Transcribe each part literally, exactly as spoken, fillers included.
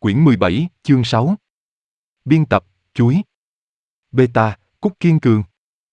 Quyển mười bảy, chương sáu. Biên tập, chuối. Beta, Cúc Kiên Cường.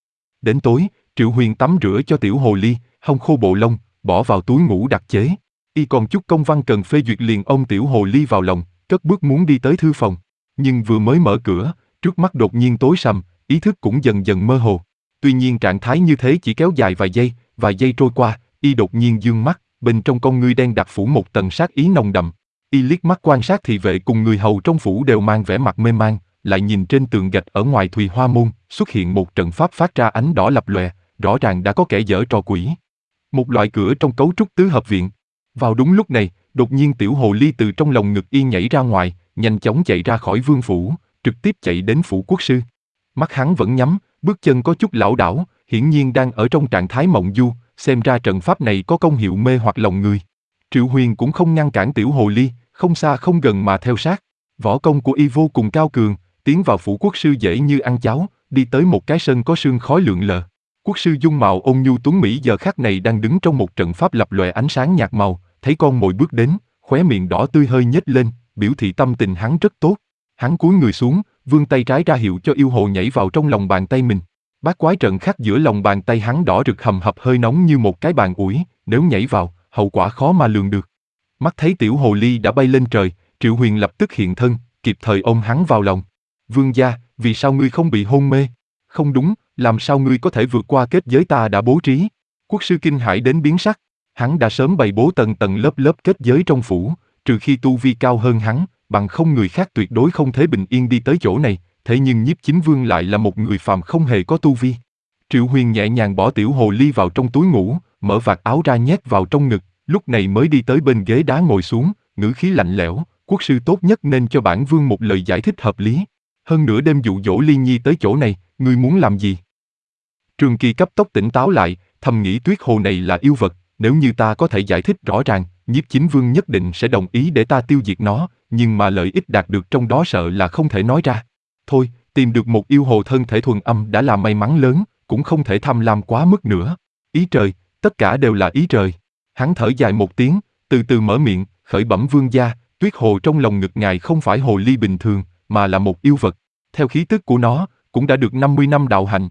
Đến tối, Triệu Huyền tắm rửa cho tiểu hồ ly, hong khô bộ lông, bỏ vào túi ngủ đặc chế. Y còn chút công văn cần phê duyệt liền ôm tiểu hồ ly vào lòng, cất bước muốn đi tới thư phòng. Nhưng vừa mới mở cửa, trước mắt đột nhiên tối sầm, ý thức cũng dần dần mơ hồ. Tuy nhiên trạng thái như thế chỉ kéo dài vài giây, vài giây trôi qua, Y đột nhiên dương mắt, bên trong con ngươi đen đặc phủ một tầng sát ý nồng đậm. Y liếc mắt quan sát thị vệ cùng người hầu trong phủ đều mang vẻ mặt mê man, lại nhìn trên tường gạch ở ngoài Thùy Hoa Môn, xuất hiện một trận pháp phát ra ánh đỏ lập lòe, rõ ràng đã có kẻ giở trò quỷ. Một loại cửa trong cấu trúc tứ hợp viện. Vào đúng lúc này, đột nhiên tiểu hồ ly từ trong lồng ngực Y nhảy ra ngoài, nhanh chóng chạy ra khỏi vương phủ, trực tiếp chạy đến phủ quốc sư. Mắt hắn vẫn nhắm, bước chân có chút lảo đảo, hiển nhiên đang ở trong trạng thái mộng du, xem ra trận pháp này có công hiệu mê hoặc lòng người. Triệu Huyền cũng không ngăn cản tiểu hồ ly, không xa không gần mà theo sát. Võ công của Y vô cùng cao cường, tiến vào phủ quốc sư dễ như ăn cháo, đi tới một cái sân có sương khói lượn lờ. Quốc sư dung mạo ôn nhu tuấn mỹ giờ khắc này đang đứng trong một trận pháp lập lòe ánh sáng nhạt màu, thấy con mồi bước đến, khóe miệng đỏ tươi hơi nhếch lên, biểu thị tâm tình hắn rất tốt. Hắn cúi người xuống, vươn tay trái ra hiệu cho yêu hồ nhảy vào trong lòng bàn tay mình. Bát quái trận khắc giữa lòng bàn tay hắn đỏ rực hầm hập hơi nóng như một cái bàn ủi, nếu nhảy vào, hậu quả khó mà lường được. Mắt thấy tiểu hồ ly đã bay lên trời, Triệu Huyền lập tức hiện thân, kịp thời ôm hắn vào lòng. Vương gia, vì sao ngươi không bị hôn mê? Không đúng, làm sao ngươi có thể vượt qua kết giới ta đã bố trí? Quốc sư kinh hãi đến biến sắc, hắn đã sớm bày bố tầng tầng lớp lớp kết giới trong phủ, trừ khi tu vi cao hơn hắn, bằng không người khác tuyệt đối không thể bình yên đi tới chỗ này. Thế nhưng Nhiếp Chính Vương lại là một người phàm không hề có tu vi. Triệu Huyền nhẹ nhàng bỏ tiểu hồ ly vào trong túi ngủ, mở vạt áo ra nhét vào trong ngực, lúc này mới đi tới bên ghế đá ngồi xuống, ngữ khí lạnh lẽo, quốc sư tốt nhất nên cho bản vương một lời giải thích hợp lý. Hơn nữa đêm dụ dỗ Ly Nhi tới chỗ này, ngươi muốn làm gì? Trường Kỳ cấp tốc tỉnh táo lại, thầm nghĩ Tuyết Hồ này là yêu vật, nếu như ta có thể giải thích rõ ràng, Nhiếp Chính Vương nhất định sẽ đồng ý để ta tiêu diệt nó, nhưng mà lợi ích đạt được trong đó sợ là không thể nói ra. Thôi, tìm được một yêu hồ thân thể thuần âm đã là may mắn lớn, cũng không thể tham lam quá mức nữa. Ý trời, tất cả đều là ý trời. Hắn thở dài một tiếng, từ từ mở miệng, khởi bẩm vương gia, Tuyết Hồ trong lòng ngực ngài không phải hồ ly bình thường, mà là một yêu vật. Theo khí tức của nó, cũng đã được năm mươi năm đạo hành.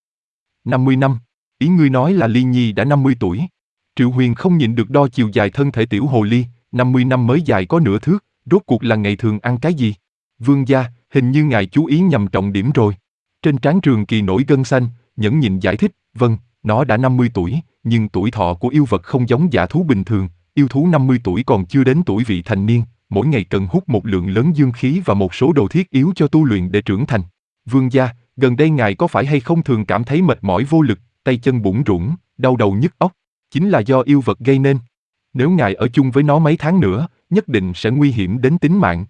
năm mươi năm? Ý ngươi nói là Ly Nhi đã năm mươi tuổi. Triệu Huyền không nhịn được đo chiều dài thân thể tiểu hồ ly, năm mươi năm mới dài có nửa thước, rốt cuộc là ngày thường ăn cái gì? Vương gia, hình như ngài chú ý nhầm trọng điểm rồi. Trên trán Trường Kỳ nổi gân xanh, nhẫn nhịn giải thích, vâng, nó đã năm mươi tuổi, nhưng tuổi thọ của yêu vật không giống dã thú bình thường, yêu thú năm mươi tuổi còn chưa đến tuổi vị thành niên, mỗi ngày cần hút một lượng lớn dương khí và một số đồ thiết yếu cho tu luyện để trưởng thành. Vương gia, gần đây ngài có phải hay không thường cảm thấy mệt mỏi vô lực, tay chân bủn rủn, đau đầu nhức óc, chính là do yêu vật gây nên. Nếu ngài ở chung với nó mấy tháng nữa, nhất định sẽ nguy hiểm đến tính mạng.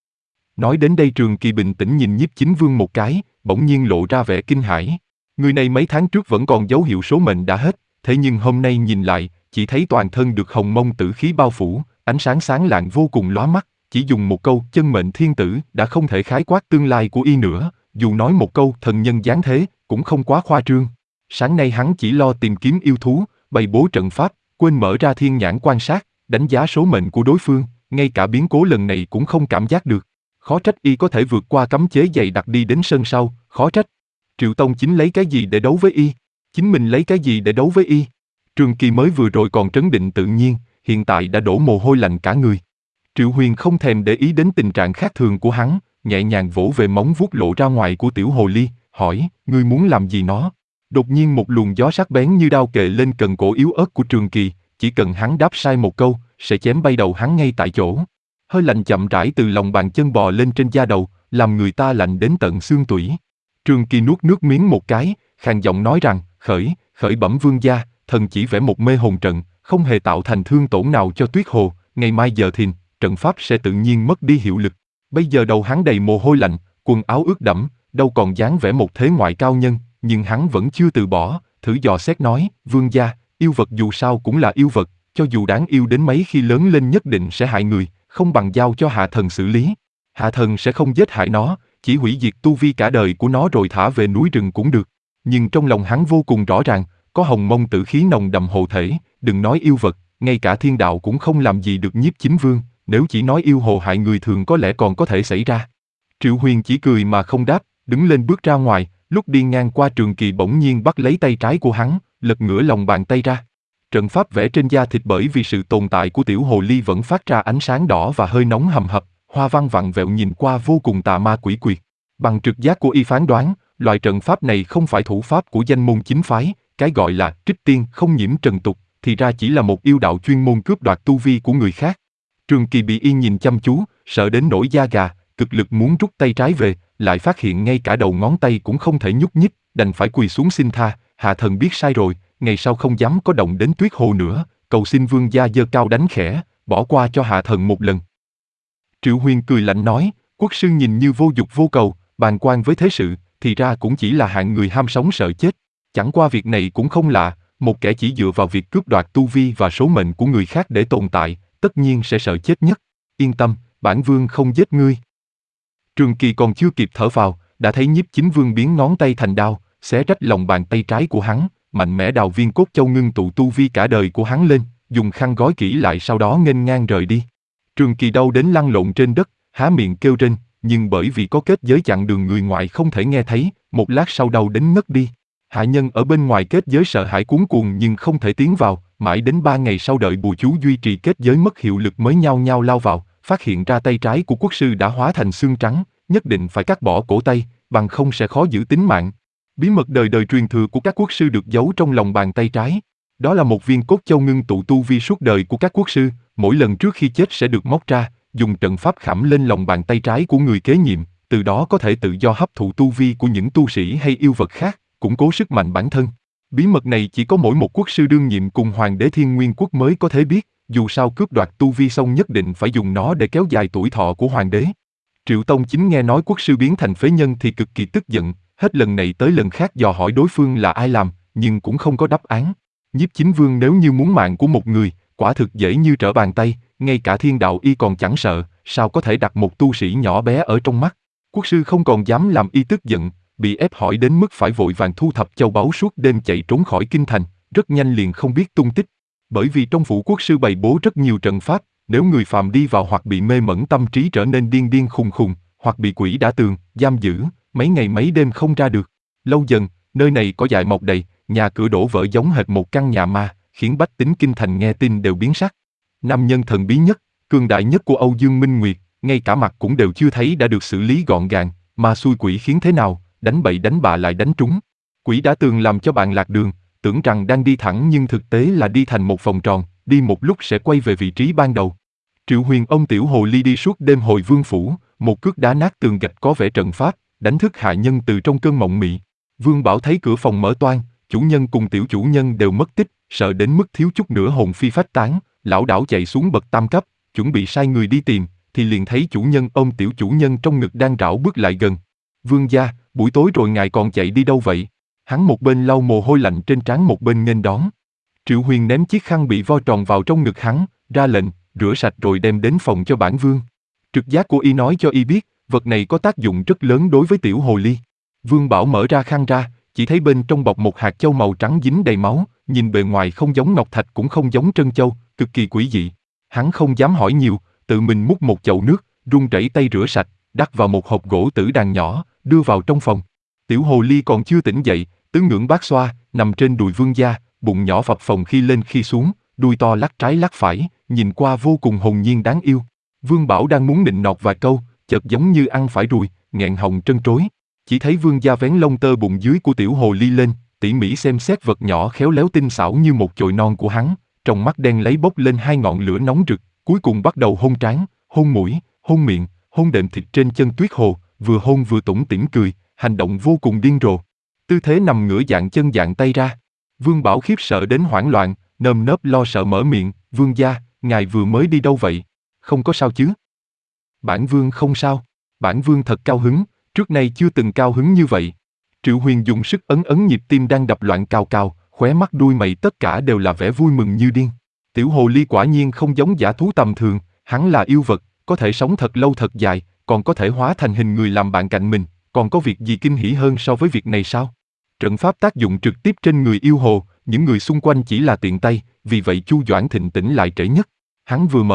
Nói đến đây Trường Kỳ bình tĩnh nhìn Nhiếp Chính Vương một cái, bỗng nhiên lộ ra vẻ kinh hãi. Người này mấy tháng trước vẫn còn dấu hiệu số mệnh đã hết, thế nhưng hôm nay nhìn lại, chỉ thấy toàn thân được hồng mông tử khí bao phủ, ánh sáng sáng lạng vô cùng lóa mắt, chỉ dùng một câu chân mệnh thiên tử đã không thể khái quát tương lai của y nữa, dù nói một câu thần nhân giáng thế, cũng không quá khoa trương. Sáng nay hắn chỉ lo tìm kiếm yêu thú, bày bố trận pháp, quên mở ra thiên nhãn quan sát, đánh giá số mệnh của đối phương, ngay cả biến cố lần này cũng không cảm giác được. Khó trách y có thể vượt qua cấm chế dày đặc đi đến sân sau, khó trách. Triệu Tông chính lấy cái gì để đấu với y? Chính mình lấy cái gì để đấu với y? Trường Kỳ mới vừa rồi còn trấn định tự nhiên, hiện tại đã đổ mồ hôi lạnh cả người. Triệu Huyền không thèm để ý đến tình trạng khác thường của hắn, nhẹ nhàng vỗ về móng vuốt lộ ra ngoài của tiểu hồ ly, hỏi, ngươi muốn làm gì nó? Đột nhiên một luồng gió sắc bén như đao kề lên cần cổ yếu ớt của Trường Kỳ, chỉ cần hắn đáp sai một câu, sẽ chém bay đầu hắn ngay tại chỗ. Hơi lạnh chậm rãi từ lòng bàn chân bò lên trên da đầu, làm người ta lạnh đến tận xương tủy. Trường Kỳ nuốt nước miếng một cái, khàn giọng nói rằng, khởi, khởi bẩm vương gia, thần chỉ vẽ một mê hồn trận, không hề tạo thành thương tổn nào cho Tuyết Hồ, ngày mai giờ thìn, trận pháp sẽ tự nhiên mất đi hiệu lực. Bây giờ đầu hắn đầy mồ hôi lạnh, quần áo ướt đẫm, đâu còn dáng vẻ một thế ngoại cao nhân, nhưng hắn vẫn chưa từ bỏ, thử dò xét nói, vương gia, yêu vật dù sao cũng là yêu vật, cho dù đáng yêu đến mấy khi lớn lên nhất định sẽ hại người, không bằng giao cho hạ thần xử lý. Hạ thần sẽ không giết hại nó, chỉ hủy diệt tu vi cả đời của nó rồi thả về núi rừng cũng được. Nhưng trong lòng hắn vô cùng rõ ràng, có hồng mông tử khí nồng đậm hộ thể, đừng nói yêu vật, ngay cả thiên đạo cũng không làm gì được Nhiếp Chính Vương, nếu chỉ nói yêu hồ hại người thường có lẽ còn có thể xảy ra. Triệu Huyền chỉ cười mà không đáp, đứng lên bước ra ngoài, lúc đi ngang qua Trường Kỳ bỗng nhiên bắt lấy tay trái của hắn, lật ngửa lòng bàn tay ra. Trận pháp vẽ trên da thịt bởi vì sự tồn tại của tiểu hồ ly vẫn phát ra ánh sáng đỏ và hơi nóng hầm hập, hoa văn vặn vẹo nhìn qua vô cùng tà ma quỷ quyệt. Bằng trực giác của y phán đoán, loại trận pháp này không phải thủ pháp của danh môn chính phái, cái gọi là trích tiên không nhiễm trần tục, thì ra chỉ là một yêu đạo chuyên môn cướp đoạt tu vi của người khác. Trường Kỳ bị y nhìn chăm chú, sợ đến nổi da gà, cực lực muốn rút tay trái về, lại phát hiện ngay cả đầu ngón tay cũng không thể nhúc nhích, đành phải quỳ xuống xin tha, hạ thần biết sai rồi, ngày sau không dám có động đến Tuyết Hồ nữa, cầu xin vương gia giơ cao đánh khẽ, bỏ qua cho hạ thần một lần. Triệu Huyền cười lạnh nói, quốc sư nhìn như vô dục vô cầu, bàng quan với thế sự, thì ra cũng chỉ là hạng người ham sống sợ chết. Chẳng qua việc này cũng không lạ, một kẻ chỉ dựa vào việc cướp đoạt tu vi và số mệnh của người khác để tồn tại, tất nhiên sẽ sợ chết nhất. Yên tâm, bản vương không giết ngươi. Trường Kỳ còn chưa kịp thở vào, đã thấy Nhiếp Chính Vương biến ngón tay thành đao, xé rách lòng bàn tay trái của hắn, mạnh mẽ đào viên cốt châu ngưng tụ tu vi cả đời của hắn lên, dùng khăn gói kỹ lại sau đó nghênh ngang rời đi. Trường Kỳ đau đến lăn lộn trên đất, há miệng kêu rên, nhưng bởi vì có kết giới chặn đường người ngoài không thể nghe thấy, một lát sau đau đến ngất đi. Hạ nhân ở bên ngoài kết giới sợ hãi cuống cuồng nhưng không thể tiến vào, mãi đến ba ngày sau đợi bùa chú duy trì kết giới mất hiệu lực mới nhao nhao lao vào, phát hiện ra tay trái của quốc sư đã hóa thành xương trắng, nhất định phải cắt bỏ cổ tay, bằng không sẽ khó giữ tính mạng. Bí mật đời đời truyền thừa của các quốc sư được giấu trong lòng bàn tay trái. Đó là một viên cốt châu ngưng tụ tu vi suốt đời của các quốc sư, mỗi lần trước khi chết sẽ được móc ra, dùng trận pháp khảm lên lòng bàn tay trái của người kế nhiệm, từ đó có thể tự do hấp thụ tu vi của những tu sĩ hay yêu vật khác, củng cố sức mạnh bản thân. Bí mật này chỉ có mỗi một quốc sư đương nhiệm cùng hoàng đế Thiên Nguyên Quốc mới có thể biết, dù sao cướp đoạt tu vi xong nhất định phải dùng nó để kéo dài tuổi thọ của hoàng đế. Triệu Tông Chính nghe nói quốc sư biến thành phế nhân thì cực kỳ tức giận, hết lần này tới lần khác dò hỏi đối phương là ai làm, nhưng cũng không có đáp án. Nhiếp Chính Vương nếu như muốn mạng của một người, quả thực dễ như trở bàn tay, ngay cả thiên đạo y còn chẳng sợ, sao có thể đặt một tu sĩ nhỏ bé ở trong mắt. Quốc sư không còn dám làm y tức giận, bị ép hỏi đến mức phải vội vàng thu thập châu báu suốt đêm chạy trốn khỏi kinh thành, rất nhanh liền không biết tung tích. Bởi vì trong phủ quốc sư bày bố rất nhiều trận pháp, nếu người phàm đi vào hoặc bị mê mẩn tâm trí trở nên điên điên khùng khùng, hoặc bị quỷ đả tường, giam giữ, mấy ngày mấy đêm không ra được. Lâu dần, nơi này có dại mọc đầy, nhà cửa đổ vỡ giống hệt một căn nhà ma, khiến bách tính kinh thành nghe tin đều biến sắc. Nam nhân thần bí nhất, cường đại nhất của Âu Dương Minh Nguyệt, ngay cả mặt cũng đều chưa thấy đã được xử lý gọn gàng, mà xui quỷ khiến thế nào, đánh bậy đánh bạ lại đánh trúng. Quỷ đả tường làm cho bạn lạc đường, tưởng rằng đang đi thẳng nhưng thực tế là đi thành một vòng tròn, đi một lúc sẽ quay về vị trí ban đầu. Triệu Huyền ôm tiểu hồ ly đi suốt đêm hồi vương phủ, một cước đá nát tường gạch có vẻ trận pháp, đánh thức hạ nhân từ trong cơn mộng mị. Vương Bảo thấy cửa phòng mở toang, chủ nhân cùng tiểu chủ nhân đều mất tích, sợ đến mức thiếu chút nữa hồn phi phách tán, lảo đảo chạy xuống bậc tam cấp, chuẩn bị sai người đi tìm, thì liền thấy chủ nhân ôm tiểu chủ nhân trong ngực đang rảo bước lại gần. Vương gia, buổi tối rồi ngài còn chạy đi đâu vậy? Hắn một bên lau mồ hôi lạnh trên trán một bên nghênh đón. Triệu Huyền ném chiếc khăn bị vo tròn vào trong ngực hắn, ra lệnh, rửa sạch rồi đem đến phòng cho bản vương. Trực giác của y nói cho y biết, vật này có tác dụng rất lớn đối với tiểu hồ ly. Vương Bảo mở ra khăn ra, chỉ thấy bên trong bọc một hạt châu màu trắng dính đầy máu, nhìn bề ngoài không giống ngọc thạch cũng không giống trân châu, cực kỳ quỷ dị. Hắn không dám hỏi nhiều, tự mình múc một chậu nước, run rẩy tay rửa sạch, đắp vào một hộp gỗ tử đàn nhỏ, đưa vào trong phòng. Tiểu hồ ly còn chưa tỉnh dậy, tứ ngưỡng bát xoa, nằm trên đùi vương gia, bụng nhỏ phập phồng khi lên khi xuống, đuôi to lắc trái lắc phải, nhìn qua vô cùng hồn nhiên đáng yêu. Vương Bảo đang muốn nịnh nọt vài câu, chợt giống như ăn phải ruồi, nghẹn họng trân trối. Chỉ thấy vương gia vén lông tơ bụng dưới của tiểu hồ ly lên, tỉ mỉ xem xét vật nhỏ khéo léo tinh xảo như một chồi non của hắn, trong mắt đen lấy bốc lên hai ngọn lửa nóng rực, cuối cùng bắt đầu hôn trán, hôn mũi, hôn miệng, hôn đệm thịt trên chân Tuyết Hồ, vừa hôn vừa tủm tỉm cười, hành động vô cùng điên rồ. Tư thế nằm ngửa dạng chân dạng tay ra. Vương Bảo khiếp sợ đến hoảng loạn, nơm nớp lo sợ mở miệng, vương gia, ngài vừa mới đi đâu vậy? Không có sao chứ? Bản vương không sao, bản vương thật cao hứng, trước nay chưa từng cao hứng như vậy. Triệu Huyền dùng sức ấn ấn nhịp tim đang đập loạn cào cào, khóe mắt đuôi mày tất cả đều là vẻ vui mừng như điên. Tiểu hồ ly quả nhiên không giống dã thú tầm thường, hắn là yêu vật, có thể sống thật lâu thật dài, còn có thể hóa thành hình người làm bạn cạnh mình, còn có việc gì kinh hỉ hơn so với việc này sao? Trận pháp tác dụng trực tiếp trên người yêu hồ, những người xung quanh chỉ là tiện tay, vì vậy Chu Doãn Thịnh tỉnh lại trễ nhất. Hắn vừa mở mắt,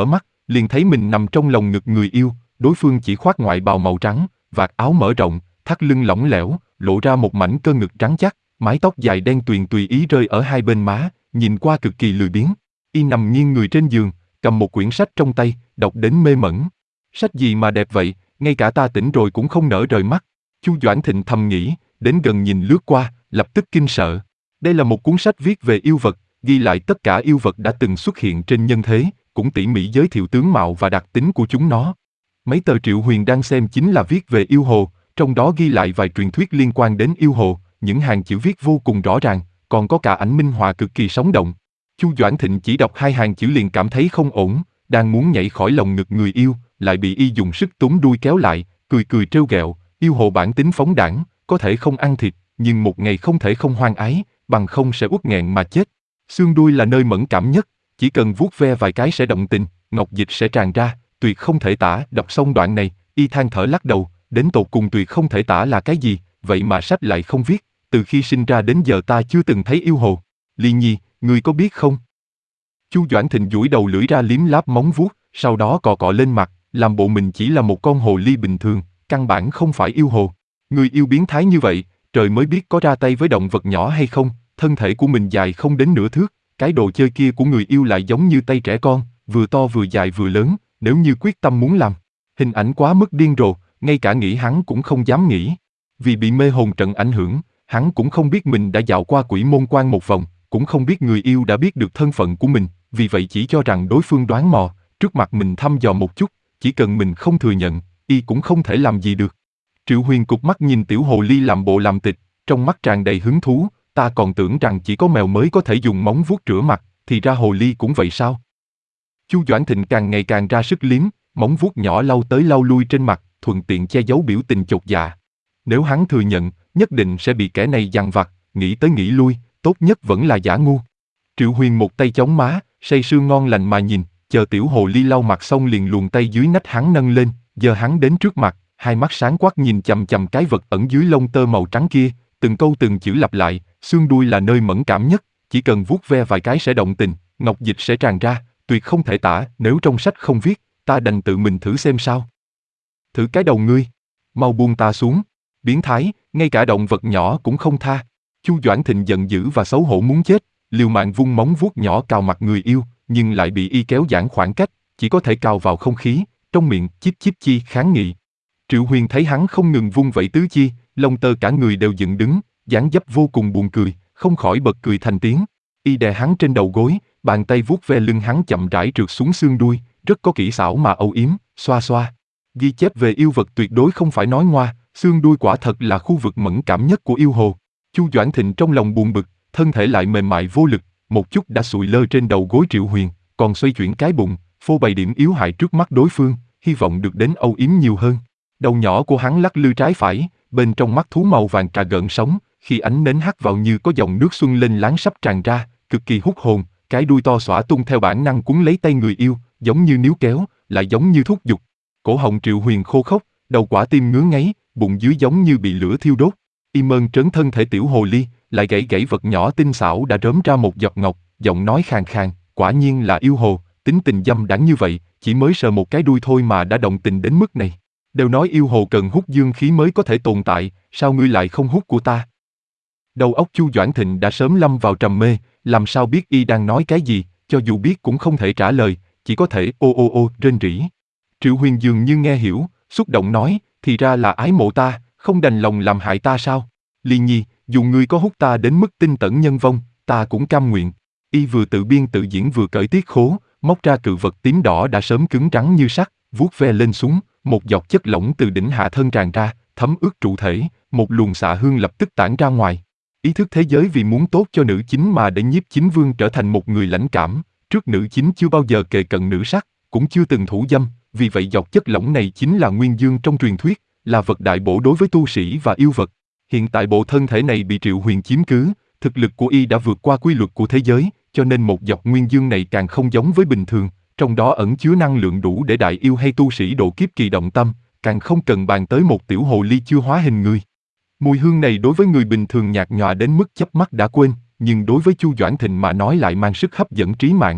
liền thấy mình nằm trong lồng ngực người yêu, đối phương chỉ khoác ngoại bào màu trắng, vạt áo mở rộng, thắt lưng lỏng lẻo, lộ ra một mảnh cơ ngực trắng chắc, mái tóc dài đen tuyền tùy ý rơi ở hai bên má, nhìn qua cực kỳ lười biếng. Y nằm nghiêng người trên giường, cầm một quyển sách trong tay, đọc đến mê mẩn. Sách gì mà đẹp vậy, ngay cả ta tỉnh rồi cũng không nỡ rời mắt. Chu Doãn Thịnh thầm nghĩ, đến gần nhìn lướt qua, lập tức kinh sợ. Đây là một cuốn sách viết về yêu vật, ghi lại tất cả yêu vật đã từng xuất hiện trên nhân thế, cũng tỉ mỉ giới thiệu tướng mạo và đặc tính của chúng nó. Mấy tờ Triệu Huyền đang xem chính là viết về yêu hồ, trong đó ghi lại vài truyền thuyết liên quan đến yêu hồ, những hàng chữ viết vô cùng rõ ràng, còn có cả ảnh minh họa cực kỳ sống động. Chu Doãn Thịnh chỉ đọc hai hàng chữ liền cảm thấy không ổn, đang muốn nhảy khỏi lồng ngực người yêu, lại bị y dùng sức túm đuôi kéo lại, cười cười trêu ghẹo, yêu hồ bản tính phóng đãng, có thể không ăn thịt, nhưng một ngày không thể không hoang ái, bằng không sẽ uất nghẹn mà chết. Xương đuôi là nơi mẫn cảm nhất, chỉ cần vuốt ve vài cái sẽ động tình, ngọc dịch sẽ tràn ra, tuyệt không thể tả. Đọc xong đoạn này, y than thở lắc đầu, đến tột cùng tuyệt không thể tả là cái gì, vậy mà sách lại không viết, từ khi sinh ra đến giờ ta chưa từng thấy yêu hồ. Ly Nhi, ngươi có biết không? Chu Doãn Thịnh duỗi đầu lưỡi ra liếm láp móng vuốt, sau đó cọ cọ lên mặt, làm bộ mình chỉ là một con hồ ly bình thường, căn bản không phải yêu hồ. Người yêu biến thái như vậy, trời mới biết có ra tay với động vật nhỏ hay không, thân thể của mình dài không đến nửa thước, cái đồ chơi kia của người yêu lại giống như tay trẻ con, vừa to vừa dài vừa lớn, nếu như quyết tâm muốn làm. Hình ảnh quá mức điên rồ, ngay cả nghĩ hắn cũng không dám nghĩ. Vì bị mê hồn trận ảnh hưởng, hắn cũng không biết mình đã dạo qua quỷ môn quan một vòng, cũng không biết người yêu đã biết được thân phận của mình, vì vậy chỉ cho rằng đối phương đoán mò, trước mặt mình thăm dò một chút, chỉ cần mình không thừa nhận, y cũng không thể làm gì được. Triệu Huyền cụp mắt nhìn tiểu hồ ly làm bộ làm tịch, trong mắt tràn đầy hứng thú, ta còn tưởng rằng chỉ có mèo mới có thể dùng móng vuốt rửa mặt, thì ra hồ ly cũng vậy sao? Chu Doãn Thịnh càng ngày càng ra sức liếm, móng vuốt nhỏ lau tới lau lui trên mặt, thuận tiện che giấu biểu tình chột dạ. Nếu hắn thừa nhận, nhất định sẽ bị kẻ này dằn vặt, nghĩ tới nghĩ lui, tốt nhất vẫn là giả ngu. Triệu Huyền một tay chống má, say sưa ngon lành mà nhìn, chờ tiểu hồ ly lau mặt xong liền luồn tay dưới nách hắn nâng lên, giờ hắn đến trước mặt, hai mắt sáng quắc nhìn chằm chằm cái vật ẩn dưới lông tơ màu trắng kia, từng câu từng chữ lặp lại, xương đuôi là nơi mẫn cảm nhất, chỉ cần vuốt ve vài cái sẽ động tình, ngọc dịch sẽ tràn ra, tuyệt không thể tả, nếu trong sách không viết, ta đành tự mình thử xem sao. Thử cái đầu ngươi, mau buông ta xuống, biến thái, ngay cả động vật nhỏ cũng không tha. Chu Doãn Thịnh giận dữ và xấu hổ muốn chết, liều mạng vung móng vuốt nhỏ cào mặt người yêu, nhưng lại bị y kéo giãn khoảng cách, chỉ có thể cào vào không khí, trong miệng chíp chíp chi kháng nghị. Triệu Huyền thấy hắn không ngừng vung vẩy tứ chi, lông tơ cả người đều dựng đứng, dáng dấp vô cùng buồn cười, không khỏi bật cười thành tiếng. Y đè hắn trên đầu gối, bàn tay vuốt ve lưng hắn chậm rãi trượt xuống xương đuôi, rất có kỹ xảo mà âu yếm, xoa xoa. Ghi chép về yêu vật tuyệt đối không phải nói ngoa, xương đuôi quả thật là khu vực mẫn cảm nhất của yêu hồ. Chu Doãn Thịnh trong lòng buồn bực, thân thể lại mềm mại vô lực, một chút đã sụi lơ trên đầu gối Triệu Huyền, còn xoay chuyển cái bụng, phô bày điểm yếu hại trước mắt đối phương, hy vọng được đến âu yếm nhiều hơn. Đầu nhỏ của hắn lắc lư trái phải, bên trong mắt thú màu vàng cà gợn sóng, khi ánh nến hắt vào như có dòng nước xuân lên láng sắp tràn ra, cực kỳ hút hồn, cái đuôi to xõa tung theo bản năng cuốn lấy tay người yêu, giống như níu kéo, lại giống như thúc giục. Cổ họng Triệu Huyền khô khốc, đầu quả tim ngứa ngáy, bụng dưới giống như bị lửa thiêu đốt. Y mơn trớn thân thể tiểu hồ ly, lại gãy gãy vật nhỏ tinh xảo đã rớm ra một giọt ngọc, giọng nói khàn khàn, quả nhiên là yêu hồ, tính tình dâm đãng như vậy, chỉ mới sờ một cái đuôi thôi mà đã động tình đến mức này. Đều nói yêu hồ cần hút dương khí mới có thể tồn tại, sao ngươi lại không hút của ta? Đầu óc Chu Doãn Thịnh đã sớm lâm vào trầm mê, làm sao biết y đang nói cái gì, cho dù biết cũng không thể trả lời, chỉ có thể ô ô ô rên rỉ. Triệu Huyền dường như nghe hiểu, xúc động nói, thì ra là ái mộ ta, không đành lòng làm hại ta sao? Ly Nhi, dù ngươi có hút ta đến mức tinh tẩn nhân vong, ta cũng cam nguyện. Y vừa tự biên tự diễn vừa cởi tiết khố, móc ra cự vật tím đỏ đã sớm cứng rắn như sắt, vuốt ve lên xuống, một giọt chất lỏng từ đỉnh hạ thân tràn ra, thấm ướt trụ thể, một luồng xạ hương lập tức tản ra ngoài. Ý thức thế giới vì muốn tốt cho nữ chính mà để Nhiếp Chính Vương trở thành một người lãnh cảm, trước nữ chính chưa bao giờ kề cận nữ sắc, cũng chưa từng thủ dâm, vì vậy giọt chất lỏng này chính là nguyên dương trong truyền thuyết, là vật đại bổ đối với tu sĩ và yêu vật. Hiện tại bộ thân thể này bị Triệu Huyền chiếm cứ, thực lực của y đã vượt qua quy luật của thế giới, cho nên một giọt nguyên dương này càng không giống với bình thường, trong đó ẩn chứa năng lượng đủ để đại yêu hay tu sĩ độ kiếp kỳ động tâm, càng không cần bàn tới một tiểu hồ ly chưa hóa hình người. Mùi hương này đối với người bình thường nhạt nhòa đến mức chớp mắt đã quên, nhưng đối với Chu Doãn Thịnh mà nói lại mang sức hấp dẫn trí mạng.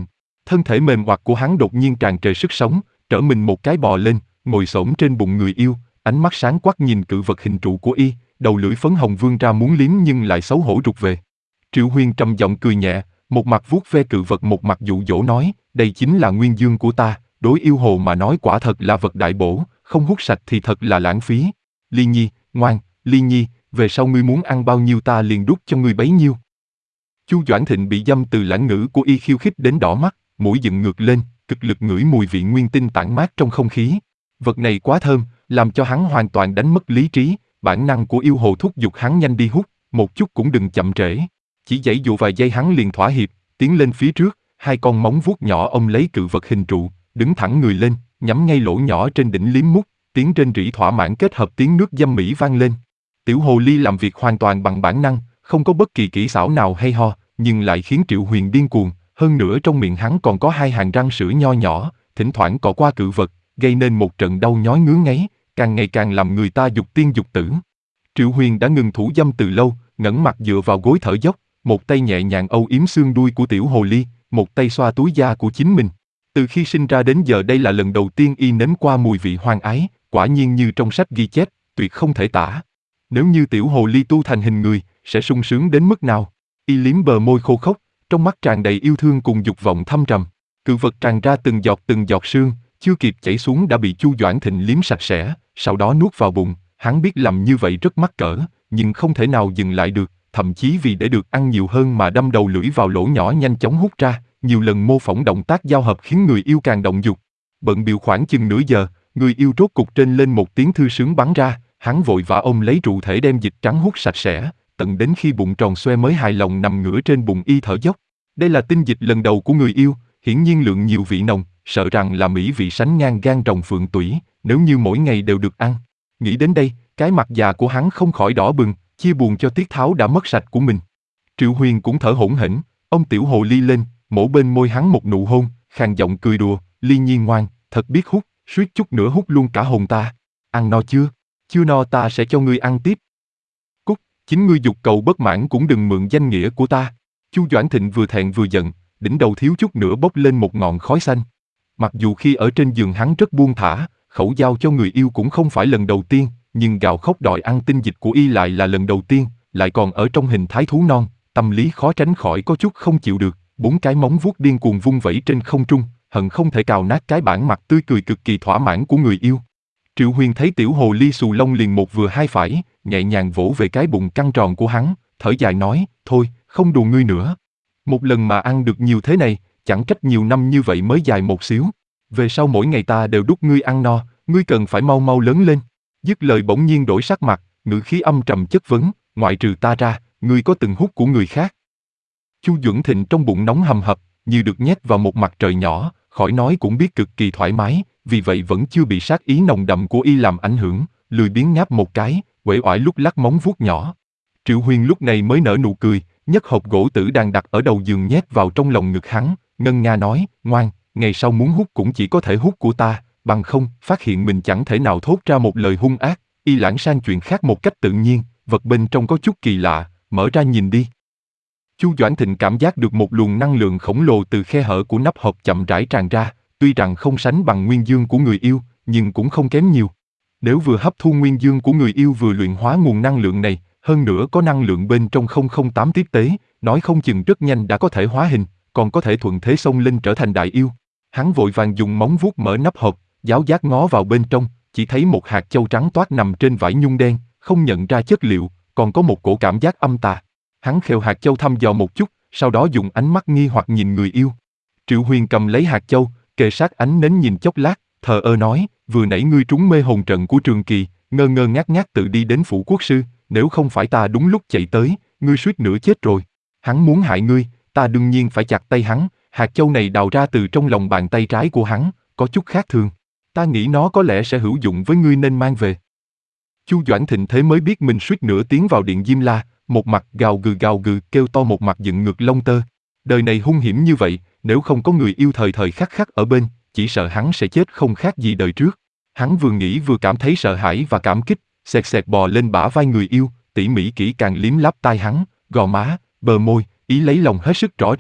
Thân thể mềm oặt của hắn đột nhiên tràn trề sức sống, trở mình một cái bò lên, ngồi xổm trên bụng người yêu, ánh mắt sáng quắc nhìn cự vật hình trụ của y, đầu lưỡi phấn hồng vươn ra muốn liếm nhưng lại xấu hổ rụt về. Triệu Huyền trầm giọng cười nhẹ, một mặt vuốt ve cự vật một mặt dụ dỗ nói, đây chính là nguyên dương của ta, đối yêu hồ mà nói quả thật là vật đại bổ, không hút sạch thì thật là lãng phí. Ly Nhi, ngoan, Ly Nhi, về sau ngươi muốn ăn bao nhiêu ta liền đút cho ngươi bấy nhiêu. Chu Doãn Thịnh bị dâm từ lãng ngữ của y khiêu khích đến đỏ mắt, mũi dựng ngược lên, cực lực ngửi mùi vị nguyên tinh tản mát trong không khí. Vật này quá thơm, làm cho hắn hoàn toàn đánh mất lý trí, bản năng của yêu hồ thúc giục hắn nhanh đi hút, một chút cũng đừng chậm trễ. Chỉ giãy dụ vài giây hắn liền thỏa hiệp, tiến lên phía trước, hai con móng vuốt nhỏ ôm lấy cự vật hình trụ, đứng thẳng người lên, nhắm ngay lỗ nhỏ trên đỉnh liếm mút, tiếng rên rỉ thỏa mãn kết hợp tiếng nước dâm mỹ vang lên. Tiểu hồ ly làm việc hoàn toàn bằng bản năng, không có bất kỳ kỹ xảo nào hay ho, nhưng lại khiến Triệu Huyền điên cuồng, hơn nữa trong miệng hắn còn có hai hàng răng sữa nho nhỏ, thỉnh thoảng cọ qua cự vật, gây nên một trận đau nhói ngứa ngáy, càng ngày càng làm người ta dục tiên dục tử. Triệu Huyền đã ngừng thủ dâm từ lâu, ngẩng mặt dựa vào gối thở dốc, một tay nhẹ nhàng âu yếm xương đuôi của tiểu hồ ly, một tay xoa túi da của chính mình. Từ khi sinh ra đến giờ đây là lần đầu tiên y nếm qua mùi vị hoang ái, quả nhiên như trong sách ghi chép, tuyệt không thể tả. Nếu như tiểu hồ ly tu thành hình người, sẽ sung sướng đến mức nào? Y liếm bờ môi khô khốc, trong mắt tràn đầy yêu thương cùng dục vọng thâm trầm. Cự vật tràn ra từng giọt từng giọt sương, chưa kịp chảy xuống đã bị Chu Doãn Thịnh liếm sạch sẽ, sau đó nuốt vào bụng. Hắn biết làm như vậy rất mắc cỡ, nhưng không thể nào dừng lại được, thậm chí vì để được ăn nhiều hơn mà đâm đầu lưỡi vào lỗ nhỏ nhanh chóng hút ra, nhiều lần mô phỏng động tác giao hợp khiến người yêu càng động dục. Bận bịu khoảng chừng nửa giờ, người yêu rốt cục trên lên một tiếng thư sướng bắn ra, hắn vội vã ôm lấy trụ thể đem dịch trắng hút sạch sẽ, tận đến khi bụng tròn xoe mới hài lòng nằm ngửa trên bụng y thở dốc. Đây là tinh dịch lần đầu của người yêu, hiển nhiên lượng nhiều vị nồng, sợ rằng là mỹ vị sánh ngang gan rồng phượng tủy, nếu như mỗi ngày đều được ăn. Nghĩ đến đây, cái mặt già của hắn không khỏi đỏ bừng, chia buồn cho Tiết Tháo đã mất sạch của mình. Triệu Huyền cũng thở hổn hển, ông tiểu hồ ly lên, mổ bên môi hắn một nụ hôn, khàn giọng cười đùa, Ly Nhi ngoan, thật biết hút, suýt chút nữa hút luôn cả hồn ta. Ăn no chưa? Chưa no ta sẽ cho ngươi ăn tiếp. Cút, chính ngươi dục cầu bất mãn cũng đừng mượn danh nghĩa của ta. Chu Doãn Thịnh vừa thẹn vừa giận, đỉnh đầu thiếu chút nữa bốc lên một ngọn khói xanh. Mặc dù khi ở trên giường hắn rất buông thả, khẩu giao cho người yêu cũng không phải lần đầu tiên, nhưng gào khóc đòi ăn tinh dịch của y lại là lần đầu tiên, lại còn ở trong hình thái thú non, tâm lý khó tránh khỏi có chút không chịu được, bốn cái móng vuốt điên cuồng vung vẩy trên không trung, hận không thể cào nát cái bản mặt tươi cười cực kỳ thỏa mãn của người yêu. Triệu Huyền thấy tiểu hồ ly xù lông liền một vừa hai phải, nhẹ nhàng vỗ về cái bụng căng tròn của hắn, thở dài nói, thôi, không đùa ngươi nữa. Một lần mà ăn được nhiều thế này, chẳng trách nhiều năm như vậy mới dài một xíu. Về sau mỗi ngày ta đều đút ngươi ăn no, ngươi cần phải mau mau lớn lên. Dứt lời bỗng nhiên đổi sắc mặt, ngữ khí âm trầm chất vấn, ngoại trừ ta ra, ngươi có từng hút của người khác? Chu Doãn Thịnh trong bụng nóng hầm hập, như được nhét vào một mặt trời nhỏ, khỏi nói cũng biết cực kỳ thoải mái, vì vậy vẫn chưa bị sát ý nồng đậm của y làm ảnh hưởng, lười biếng ngáp một cái, uể oải lúc lắc móng vuốt nhỏ. Triệu Huyền lúc này mới nở nụ cười, nhấc hộp gỗ tử đang đặt ở đầu giường nhét vào trong lồng ngực hắn, ngân nga nói, ngoan, ngày sau muốn hút cũng chỉ có thể hút của ta, bằng không, phát hiện mình chẳng thể nào thốt ra một lời hung ác, y lãng sang chuyện khác một cách tự nhiên, vật bên trong có chút kỳ lạ, mở ra nhìn đi. Chu Doãn Thịnh cảm giác được một luồng năng lượng khổng lồ từ khe hở của nắp hộp chậm rãi tràn ra, tuy rằng không sánh bằng nguyên dương của người yêu, nhưng cũng không kém nhiều. Nếu vừa hấp thu nguyên dương của người yêu vừa luyện hóa nguồn năng lượng này, hơn nữa có năng lượng bên trong không không tám tiếp tế, nói không chừng rất nhanh đã có thể hóa hình, còn có thể thuận thế xông lên trở thành đại yêu. Hắn vội vàng dùng móng vuốt mở nắp hộp, giáo giác ngó vào bên trong, chỉ thấy một hạt châu trắng toát nằm trên vải nhung đen, không nhận ra chất liệu, còn có một cổ cảm giác âm tà. Hắn khều hạt châu thăm dò một chút, sau đó dùng ánh mắt nghi hoặc nhìn người yêu. Triệu Huyền cầm lấy hạt châu, kề sát ánh nến nhìn chốc lát, thờ ơ nói, vừa nãy ngươi trúng mê hồn trận của Trường Kỳ, ngơ ngơ ngác ngác tự đi đến phủ quốc sư, nếu không phải ta đúng lúc chạy tới, ngươi suýt nữa chết rồi. Hắn muốn hại ngươi, ta đương nhiên phải chặt tay hắn, hạt châu này đào ra từ trong lòng bàn tay trái của hắn, có chút khác thường. Ta nghĩ nó có lẽ sẽ hữu dụng với ngươi nên mang về. Chu Doãn Thịnh thế mới biết mình suýt nữa tiến vào điện Diêm La, một mặt gào gừ gào gừ kêu to một mặt dựng ngược lông tơ. Đời này hung hiểm như vậy, nếu không có người yêu thời thời khắc khắc ở bên, chỉ sợ hắn sẽ chết không khác gì đời trước. Hắn vừa nghĩ vừa cảm thấy sợ hãi và cảm kích, xẹt xẹt bò lên bả vai người yêu, tỉ mỉ kỹ càng liếm láp tai hắn, gò má, bờ môi, ý lấy lòng hết sức rõ ràng, quả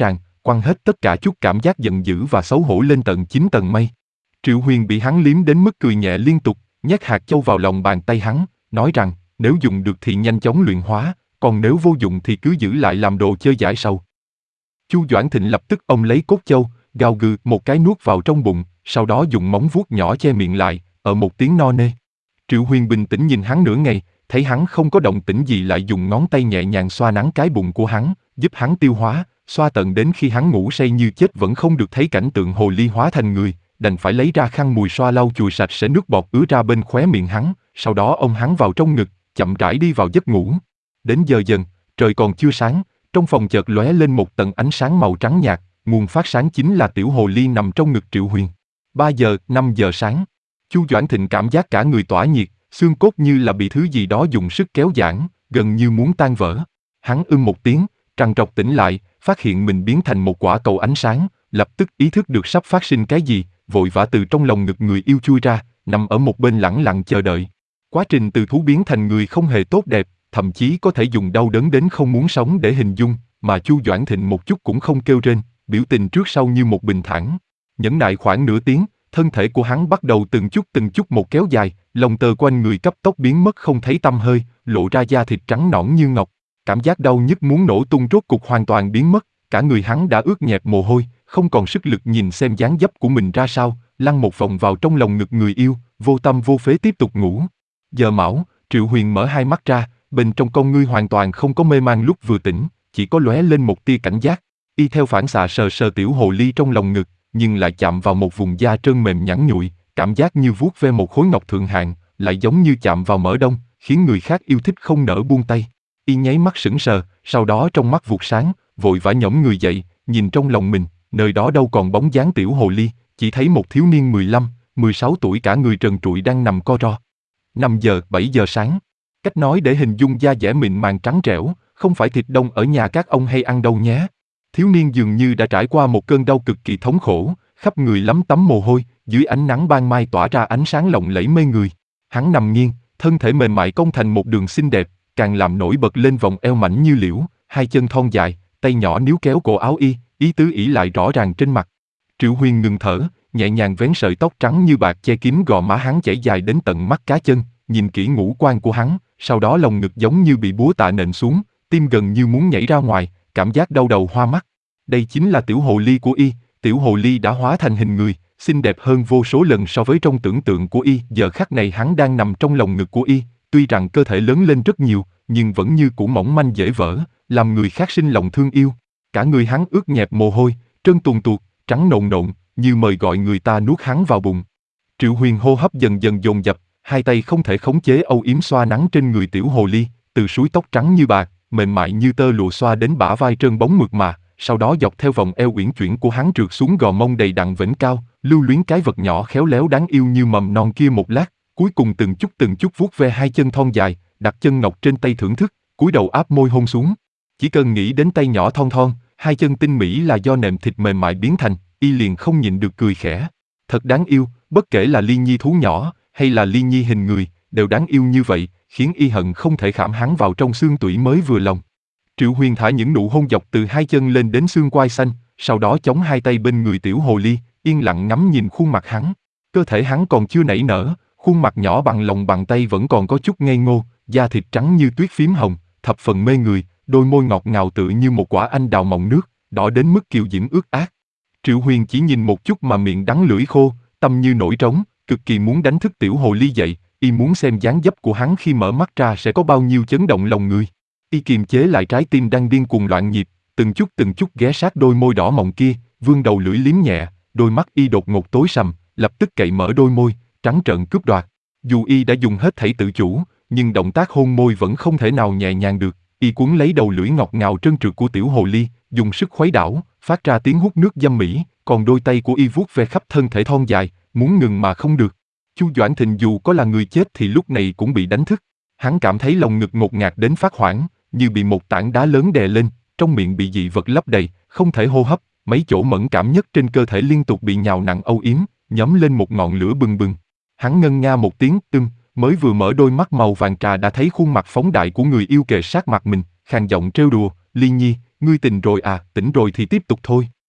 quăng hết tất cả chút cảm giác giận dữ và xấu hổ lên tận chín tầng mây. Triệu Huyền bị hắn liếm đến mức cười nhẹ liên tục, nhét hạt châu vào lòng bàn tay hắn, nói rằng, nếu dùng được thì nhanh chóng luyện hóa, còn nếu vô dụng thì cứ giữ lại làm đồ chơi giải sầu. Chu Doãn Thịnh lập tức ôm lấy cốt châu, gào gừ một cái nuốt vào trong bụng, sau đó dùng móng vuốt nhỏ che miệng lại, ở một tiếng no nê. Triệu Huyền bình tĩnh nhìn hắn nửa ngày, thấy hắn không có động tĩnh gì lại dùng ngón tay nhẹ nhàng xoa nắn cái bụng của hắn, giúp hắn tiêu hóa, xoa tận đến khi hắn ngủ say như chết vẫn không được thấy cảnh tượng hồ ly hóa thành người, đành phải lấy ra khăn mùi xoa lau chùi sạch sẽ nước bọt ứa ra bên khóe miệng hắn, sau đó ôm hắn vào trong ngực, chậm rãi đi vào giấc ngủ. Đến giờ dần, trời còn chưa sáng, trong phòng chợt lóe lên một tầng ánh sáng màu trắng nhạt, nguồn phát sáng chính là tiểu hồ ly nằm trong ngực Triệu Huyền. ba giờ, năm giờ sáng. Chu Doãn Thịnh cảm giác cả người tỏa nhiệt, xương cốt như là bị thứ gì đó dùng sức kéo giãn, gần như muốn tan vỡ. Hắn ưm một tiếng, trằn trọc tỉnh lại, phát hiện mình biến thành một quả cầu ánh sáng, lập tức ý thức được sắp phát sinh cái gì, vội vã từ trong lòng ngực người yêu chui ra, nằm ở một bên lẳng lặng chờ đợi. Quá trình từ thú biến thành người không hề tốt đẹp, thậm chí có thể dùng đau đớn đến không muốn sống để hình dung, mà Chu Doãn Thịnh một chút cũng không kêu rên, biểu tình trước sau như một bình thản. Nhẫn nại khoảng nửa tiếng, thân thể của hắn bắt đầu từng chút từng chút một kéo dài, lông tơ quanh người cấp tốc biến mất không thấy tăm hơi, lộ ra da thịt trắng nõn như ngọc. Cảm giác đau nhức muốn nổ tung rốt cục hoàn toàn biến mất, cả người hắn đã ướt nhẹp mồ hôi, không còn sức lực nhìn xem dáng dấp của mình ra sao, lăn một vòng vào trong lòng ngực người yêu, vô tâm vô phế tiếp tục ngủ. Giờ mão, Triệu Huyền mở hai mắt ra, bên trong con ngươi hoàn toàn không có mê man lúc vừa tỉnh, chỉ có lóe lên một tia cảnh giác. Y theo phản xạ sờ sờ tiểu hồ ly trong lòng ngực, nhưng lại chạm vào một vùng da trơn mềm nhẵn nhụi, cảm giác như vuốt ve một khối ngọc thượng hạng, lại giống như chạm vào mỡ đông, khiến người khác yêu thích không nỡ buông tay. Y nháy mắt sững sờ, sau đó trong mắt vụt sáng, vội vã nhổm người dậy, nhìn trong lòng mình, nơi đó đâu còn bóng dáng tiểu hồ ly, chỉ thấy một thiếu niên mười lăm, mười sáu tuổi cả người trần trụi đang nằm co ro. năm giờ, bảy giờ sáng. Cách nói để hình dung da dẻ mịn màng trắng trẻo, không phải thịt đông ở nhà các ông hay ăn đâu nhé. Thiếu niên dường như đã trải qua một cơn đau cực kỳ thống khổ, khắp người lấm tấm mồ hôi, dưới ánh nắng ban mai tỏa ra ánh sáng lộng lẫy mê người. Hắn nằm nghiêng, thân thể mềm mại cong thành một đường xinh đẹp, càng làm nổi bật lên vòng eo mảnh như liễu, hai chân thon dài, tay nhỏ níu kéo cổ áo y, ý tứ ỷ lại rõ ràng trên mặt. Triệu Huyền ngừng thở, nhẹ nhàng vén sợi tóc trắng như bạc che kín gò má hắn chảy dài đến tận mắt cá chân, nhìn kỹ ngũ quan của hắn, sau đó lồng ngực giống như bị búa tạ nện xuống, tim gần như muốn nhảy ra ngoài, cảm giác đau đầu hoa mắt. Đây chính là tiểu hồ ly của y, tiểu hồ ly đã hóa thành hình người, xinh đẹp hơn vô số lần so với trong tưởng tượng của y. Giờ khắc này hắn đang nằm trong lòng ngực của y, tuy rằng cơ thể lớn lên rất nhiều, nhưng vẫn như cũ mỏng manh dễ vỡ, làm người khác sinh lòng thương yêu. Cả người hắn ướt nhẹp mồ hôi, trơn tuồn tuột, trắng nộn nộn, như mời gọi người ta nuốt hắn vào bụng. Triệu Huyền hô hấp dần dần dồn dập, hai tay không thể khống chế âu yếm xoa nắn trên người tiểu hồ ly, từ suối tóc trắng như bạc, mềm mại như tơ lụa xoa đến bả vai trơn bóng mượt mà, sau đó dọc theo vòng eo uyển chuyển của hắn trượt xuống gò mông đầy đặn vểnh cao, lưu luyến cái vật nhỏ khéo léo đáng yêu như mầm non kia một lát, cuối cùng từng chút từng chút vuốt ve hai chân thon dài, đặt chân ngọc trên tay thưởng thức, cúi đầu áp môi hôn xuống. Chỉ cần nghĩ đến tay nhỏ thon thon, hai chân tinh mỹ là do nệm thịt mềm mại biến thành, y liền không nhịn được cười khẽ. Thật đáng yêu, bất kể là ly nhi thú nhỏ, hay là ly nhi hình người, đều đáng yêu như vậy, khiến y hận không thể khảm hắn vào trong xương tủy mới vừa lòng. Triệu Huyền thả những nụ hôn dọc từ hai chân lên đến xương quai xanh, sau đó chống hai tay bên người tiểu hồ ly, yên lặng ngắm nhìn khuôn mặt hắn. Cơ thể hắn còn chưa nảy nở, khuôn mặt nhỏ bằng lòng bàn tay vẫn còn có chút ngây ngô, da thịt trắng như tuyết phím hồng, thập phần mê người, đôi môi ngọt ngào tựa như một quả anh đào mọng nước, đỏ đến mức kiều diễm ướt át. Triệu Huyền chỉ nhìn một chút mà miệng đắng lưỡi khô, tâm như nổi trống, cực kỳ muốn đánh thức tiểu hồ ly dậy, y muốn xem dáng dấp của hắn khi mở mắt ra sẽ có bao nhiêu chấn động lòng người. Y kiềm chế lại trái tim đang điên cuồng loạn nhịp, từng chút từng chút ghé sát đôi môi đỏ mọng kia, vươn đầu lưỡi liếm nhẹ, đôi mắt y đột ngột tối sầm, lập tức cậy mở đôi môi, trắng trợn cướp đoạt. Dù y đã dùng hết thảy tự chủ, nhưng động tác hôn môi vẫn không thể nào nhẹ nhàng được. Y cuốn lấy đầu lưỡi ngọt ngào trơn trượt của tiểu hồ ly, dùng sức khuấy đảo, phát ra tiếng hút nước dâm mỹ, còn đôi tay của y vuốt ve khắp thân thể thon dài, muốn ngừng mà không được. Chu Doãn Thịnh dù có là người chết thì lúc này cũng bị đánh thức. Hắn cảm thấy lòng ngực ngột ngạt đến phát hoảng, như bị một tảng đá lớn đè lên, trong miệng bị dị vật lấp đầy, không thể hô hấp, mấy chỗ mẫn cảm nhất trên cơ thể liên tục bị nhào nặn âu yếm, nhóm lên một ngọn lửa bừng bừng. Hắn ngân nga một tiếng tưng, mới vừa mở đôi mắt màu vàng trà đã thấy khuôn mặt phóng đại của người yêu kề sát mặt mình, khàn giọng trêu đùa, Ly Nhi, ngươi tỉnh rồi à, tỉnh rồi thì tiếp tục thôi.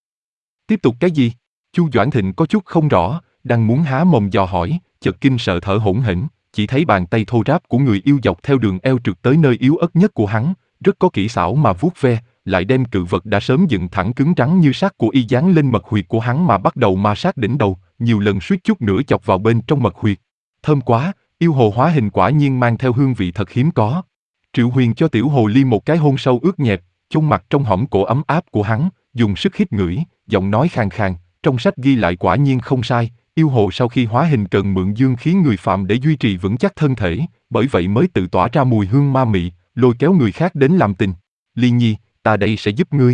Tiếp tục cái gì? Chu Doãn Thịnh có chút không rõ, đang muốn há mồm dò hỏi, chợt kinh sợ thở hổn hển, chỉ thấy bàn tay thô ráp của người yêu dọc theo đường eo trượt tới nơi yếu ớt nhất của hắn, rất có kỹ xảo mà vuốt ve, lại đem cự vật đã sớm dựng thẳng cứng rắn như sắt của y dán lên mật huyệt của hắn mà bắt đầu ma sát đỉnh đầu, nhiều lần suýt chút nữa chọc vào bên trong mật huyệt. Thơm quá, yêu hồ hóa hình quả nhiên mang theo hương vị thật hiếm có. Triệu Huyền cho tiểu hồ ly một cái hôn sâu ướt nhẹp, chôn mặt trong hõm cổ ấm áp của hắn, dùng sức hít ngửi, giọng nói khàn khàn, trong sách ghi lại quả nhiên không sai, yêu hồ sau khi hóa hình cần mượn dương khí người phạm để duy trì vững chắc thân thể, bởi vậy mới tự tỏa ra mùi hương ma mị, lôi kéo người khác đến làm tình. Ly Nhi, ta đây sẽ giúp ngươi.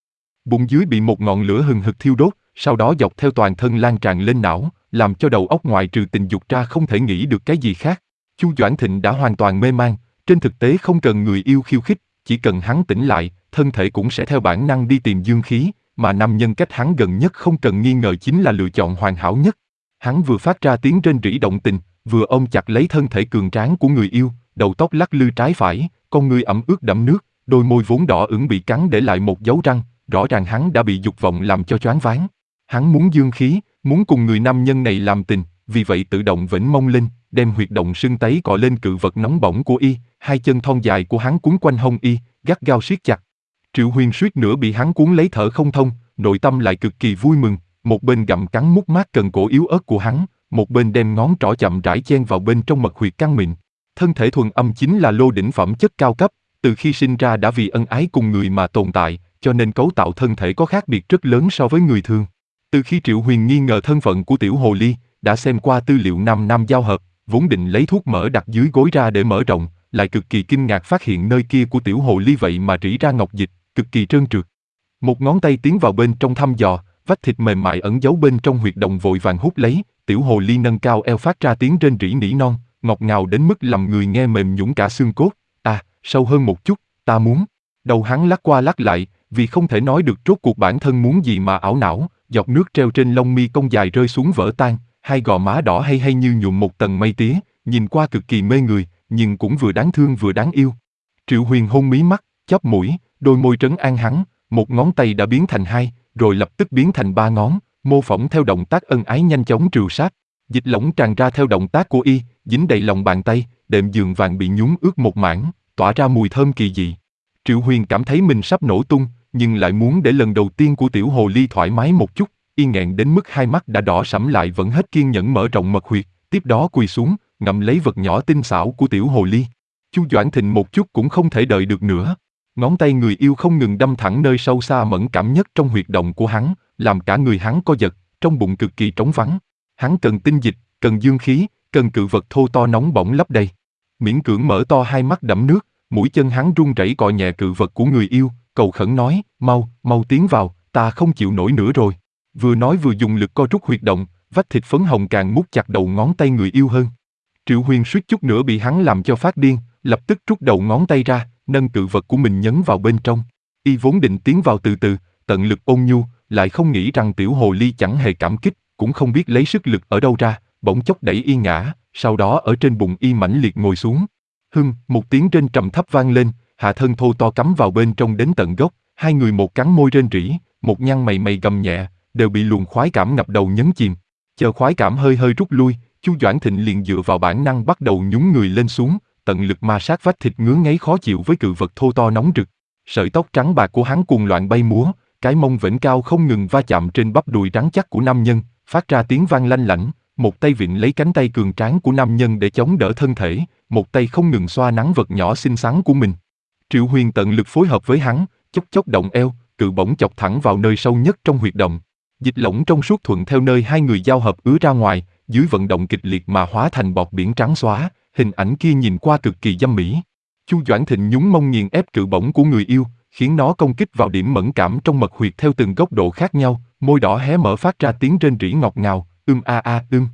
Bụng dưới bị một ngọn lửa hừng hực thiêu đốt, sau đó dọc theo toàn thân lan tràn lên não, làm cho đầu óc ngoại trừ tình dục ra không thể nghĩ được cái gì khác. Chu Doãn Thịnh đã hoàn toàn mê man, trên thực tế không cần người yêu khiêu khích, chỉ cần hắn tỉnh lại, thân thể cũng sẽ theo bản năng đi tìm dương khí, mà nam nhân cách hắn gần nhất không cần nghi ngờ chính là lựa chọn hoàn hảo nhất. Hắn vừa phát ra tiếng rên rỉ động tình, vừa ôm chặt lấy thân thể cường tráng của người yêu, đầu tóc lắc lư trái phải, con người ẩm ướt đẫm nước, đôi môi vốn đỏ ửng bị cắn để lại một dấu răng, rõ ràng hắn đã bị dục vọng làm cho choáng váng. Hắn muốn dương khí, muốn cùng người nam nhân này làm tình, vì vậy tự động vểnh mông lên, đem huyệt động sưng tấy cọ lên cự vật nóng bỏng của y, hai chân thon dài của hắn cuốn quanh hông y, gắt gao siết chặt. Triệu Huyền suýt nữa bị hắn cuốn lấy thở không thông, nội tâm lại cực kỳ vui mừng, một bên gặm cắn mút mát cần cổ yếu ớt của hắn, một bên đem ngón trỏ chậm rãi chen vào bên trong mật huyệt căng mịn. Thân thể thuần âm chính là lô đỉnh phẩm chất cao cấp, từ khi sinh ra đã vì ân ái cùng người mà tồn tại, cho nên cấu tạo thân thể có khác biệt rất lớn so với người thường. Từ khi Triệu Huyền nghi ngờ thân phận của tiểu hồ ly, đã xem qua tư liệu năm năm giao hợp, vốn định lấy thuốc mỡ đặt dưới gối ra để mở rộng, lại cực kỳ kinh ngạc phát hiện nơi kia của tiểu hồ ly vậy mà rỉ ra ngọc dịch, cực kỳ trơn trượt. Một ngón tay tiến vào bên trong thăm dò, vách thịt mềm mại ẩn giấu bên trong huyệt động vội vàng hút lấy, tiểu hồ ly nâng cao eo phát ra tiếng rên rỉ nỉ non, ngọt ngào đến mức làm người nghe mềm nhũn cả xương cốt. À, sâu hơn một chút, ta muốn. Đầu hắn lắc qua lắc lại, vì không thể nói được rốt cuộc bản thân muốn gì mà ảo não, giọt nước treo trên lông mi cong dài rơi xuống vỡ tan, hai gò má đỏ hay hay như nhuộm một tầng mây tía, nhìn qua cực kỳ mê người, nhưng cũng vừa đáng thương vừa đáng yêu. Triệu Huyền hôn mí mắt, chóp mũi, đôi môi trấn an hắn, một ngón tay đã biến thành hai, rồi lập tức biến thành ba ngón, mô phỏng theo động tác ân ái nhanh chóng trừu sát. Dịch lỏng tràn ra theo động tác của y, dính đầy lòng bàn tay, đệm giường vàng bị nhúng ướt một mảng, tỏa ra mùi thơm kỳ dị. Triệu Huyền cảm thấy mình sắp nổ tung, nhưng lại muốn để lần đầu tiên của tiểu hồ ly thoải mái một chút, y nghẹn đến mức hai mắt đã đỏ sẫm lại vẫn hết kiên nhẫn mở rộng mật huyệt, tiếp đó quỳ xuống, ngậm lấy vật nhỏ tinh xảo của tiểu hồ ly. Chu Doãn Thịnh một chút cũng không thể đợi được nữa. Ngón tay người yêu không ngừng đâm thẳng nơi sâu xa mẫn cảm nhất trong huyệt động của hắn, làm cả người hắn co giật, trong bụng cực kỳ trống vắng. Hắn cần tinh dịch, cần dương khí, cần cự vật thô to nóng bỏng lấp đầy. Miễn cưỡng mở to hai mắt đẫm nước, mũi chân hắn run rẩy cọ nhẹ cự vật của người yêu, cầu khẩn nói, mau, mau tiến vào, ta không chịu nổi nữa rồi. Vừa nói vừa dùng lực co rút huyệt động, vách thịt phấn hồng càng mút chặt đầu ngón tay người yêu hơn. Triệu Huyền suýt chút nữa bị hắn làm cho phát điên, lập tức rút đầu ngón tay ra, nâng cự vật của mình nhấn vào bên trong. Y vốn định tiến vào từ từ, tận lực ôn nhu, lại không nghĩ rằng tiểu hồ ly chẳng hề cảm kích, cũng không biết lấy sức lực ở đâu ra, bỗng chốc đẩy y ngã, sau đó ở trên bụng y mãnh liệt ngồi xuống. Hưng, một tiếng rên trầm thấp vang lên, hạ thân thô to cắm vào bên trong đến tận gốc, hai người một cắn môi rên rỉ, một nhăn mày mày gầm nhẹ, đều bị luồng khoái cảm ngập đầu nhấn chìm. Chờ khoái cảm hơi hơi rút lui, Chu Doãn Thịnh liền dựa vào bản năng bắt đầu nhún người lên xuống, tận lực ma sát vách thịt ngứa ngáy khó chịu với cự vật thô to nóng rực. Sợi tóc trắng bạc của hắn cuồng loạn bay múa, cái mông vểnh cao không ngừng va chạm trên bắp đùi rắn chắc của nam nhân, phát ra tiếng vang lanh lảnh. Một tay vịn lấy cánh tay cường tráng của nam nhân để chống đỡ thân thể, một tay không ngừng xoa nắn vật nhỏ xinh xắn của mình. Triệu Huyền tận lực phối hợp với hắn, chốc chốc động eo, cự bổng chọc thẳng vào nơi sâu nhất trong huyệt động. Dịch lỏng trong suốt thuận theo nơi hai người giao hợp ứa ra ngoài, dưới vận động kịch liệt mà hóa thành bọt biển trắng xóa, hình ảnh kia nhìn qua cực kỳ dâm mỹ. Chu Doãn Thịnh nhún mông nghiền ép cự bổng của người yêu, khiến nó công kích vào điểm mẫn cảm trong mật huyệt theo từng góc độ khác nhau, môi đỏ hé mở phát ra tiếng rên rỉ ngọt ngào, ưm a a ưm.